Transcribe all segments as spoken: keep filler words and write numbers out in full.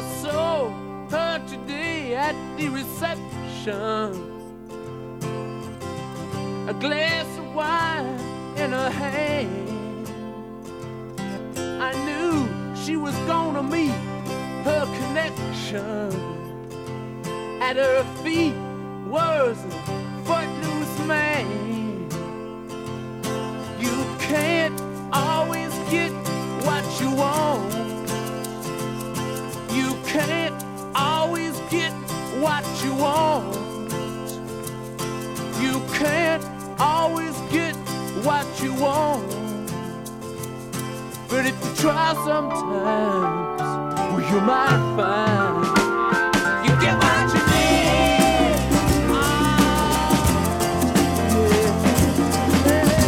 saw her today at the reception. A glass of wine in her hand. I knew she was gonna meet her connection. At her feet was a footloose man. You can't always get what you want. You can't always get what you want. You can't always get what you want. But if you try sometimes, well, you might find you get what you need. Oh, yeah,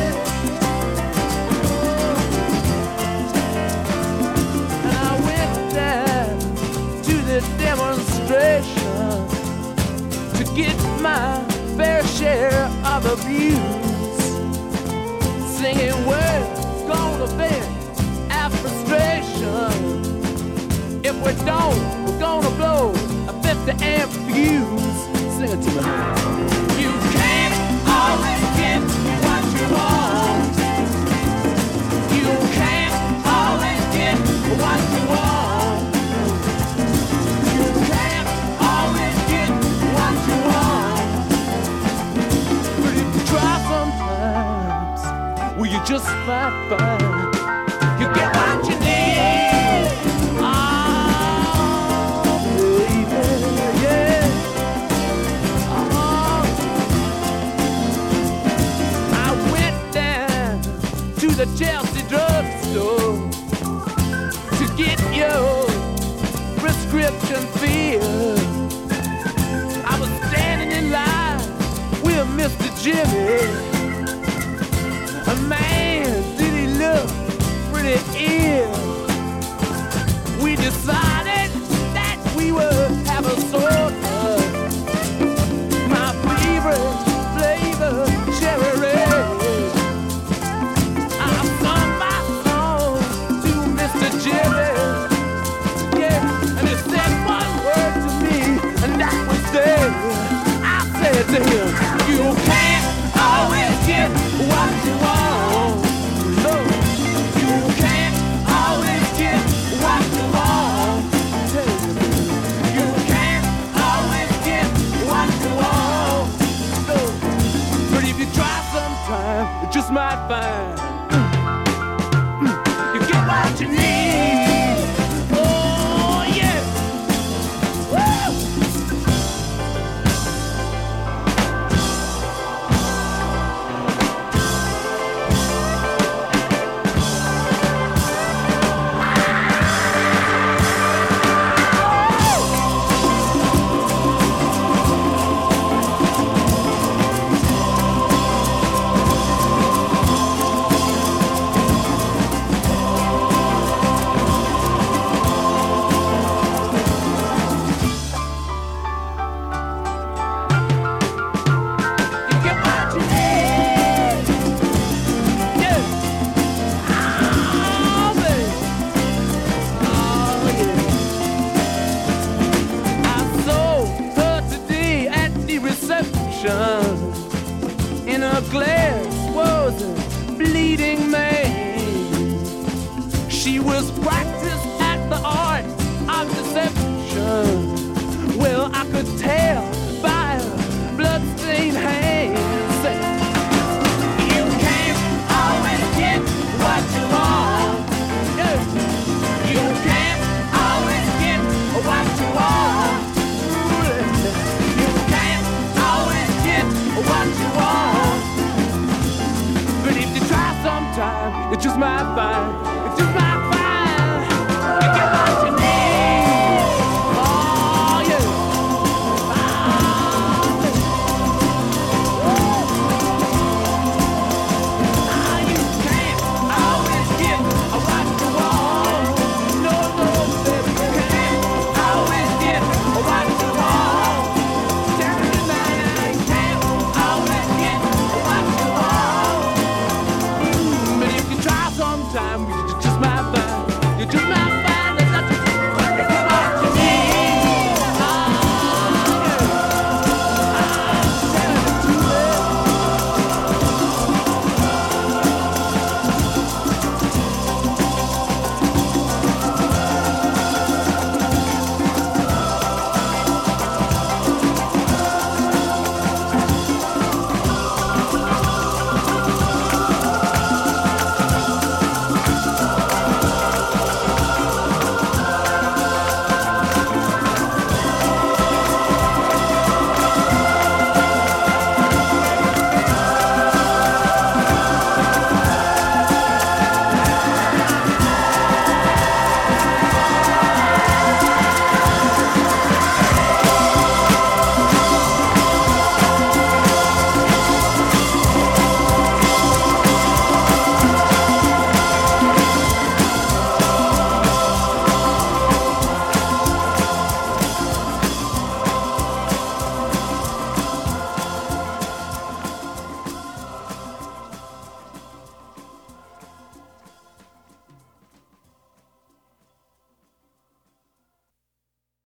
yeah. And I went down to the demonstration to get my fair share of abuse, singing we're gonna vent our frustration. If we don't, we're gonna blow a fifty amp fuse. Sing it to me. You can't always get what you want. You can't always get what you want. You can't always get what you want. Try sometimes, well, you just might find you get what you need. Oh, baby, yeah. Oh, I went down to the Chelsea drugstore to get your prescription filled. I was standing in line with Mister Jimmy. A man, did he look pretty ill? We decided that we would have a soda. My favorite flavor, cherry red. I sung my song to Mister Jimmy. Yeah, and he said one word to me, and that was there. I said to him, you can't always get what you want. No, you can't always get what you want. You can't always get what you want. No, but if you try sometime, you just might find you get what you need. Oh yeah. Woo! In her glass was a bleeding man. She was bright